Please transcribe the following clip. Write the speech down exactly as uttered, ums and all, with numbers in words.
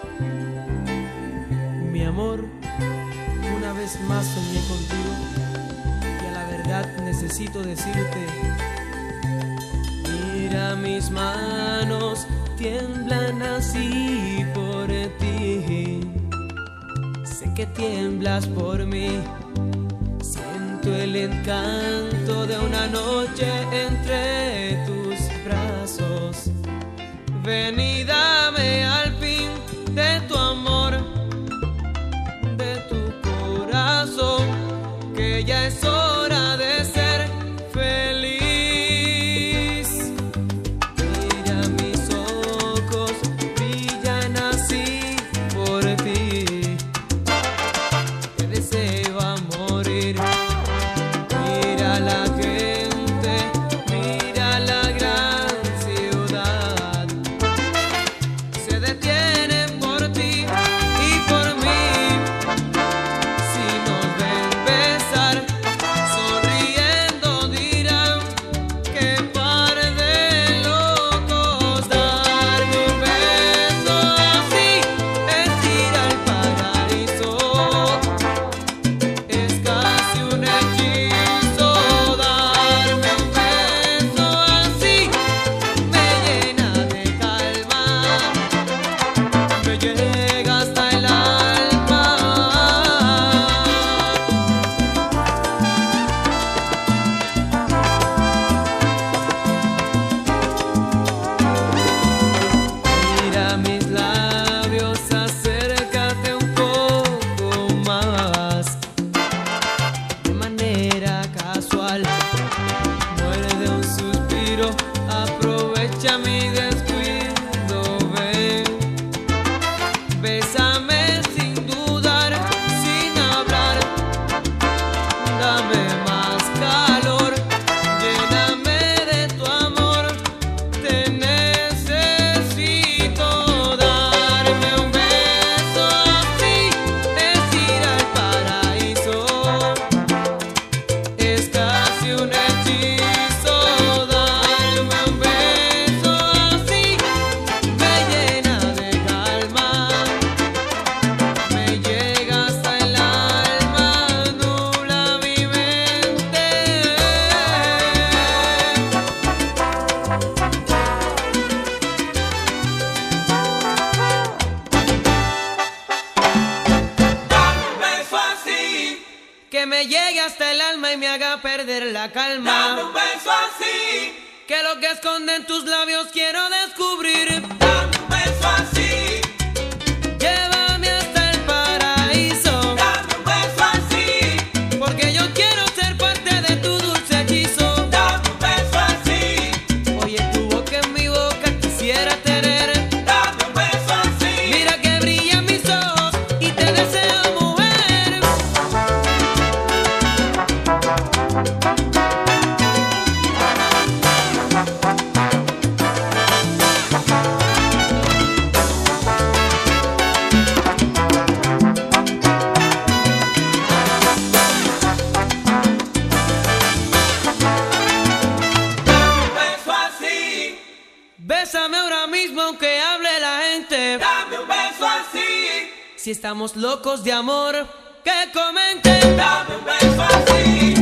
Mi amor, una vez más soñé contigo y a la verdad necesito decirte: mira, mis manos tiemblan así por ti. Sé que tiemblas por mí. Siento el encanto de una noche entre tus brazos. Ven y dame al fin de tu amor, de tu corazón, que ya es hora de ser feliz. Mira, mis ojos brillan así por ti. Te deseo a morir. Mira la gente, mira la gran ciudad. Se detienen por ti y por mí. Si nos ven besar, sonriendo dirán: qué par de locos. Darme un beso así es ir al paraíso. Es casi un hechizo. Darme un beso así me llena de calma, me llega hasta el alma. Mira mis labios, acércate un poco más. De manera casual, muerde un suspiro, aprovecha mi descuido, ven. Bésame sin dudar, sin hablar. Dame más calor, lléname de tu amor. Te necesito. Darme un beso así es ir al paraíso. Es casi un hechizo. Darme un beso así me llena de calma, me llega hasta el alma, nubla mi mente. Dame un beso así, Que me llegue hasta el alma y me haga perder la dame calma. un beso así, Que lo que esconden tus labios quiero descubrir. dame un beso así, Llévame hasta el paraíso, dame un beso así, porque yo quiero ser parte de tu dulce hechizo. dame un beso así, Oye, tu boca en mi boca quisiera tener. dame un beso así. Mira que brillan mis ojos y te deseo, mujer. Dame un beso así, Bésame ahora mismo aunque hable la gente. dame un beso así, Si estamos locos de amor, que comenten. dame un beso así.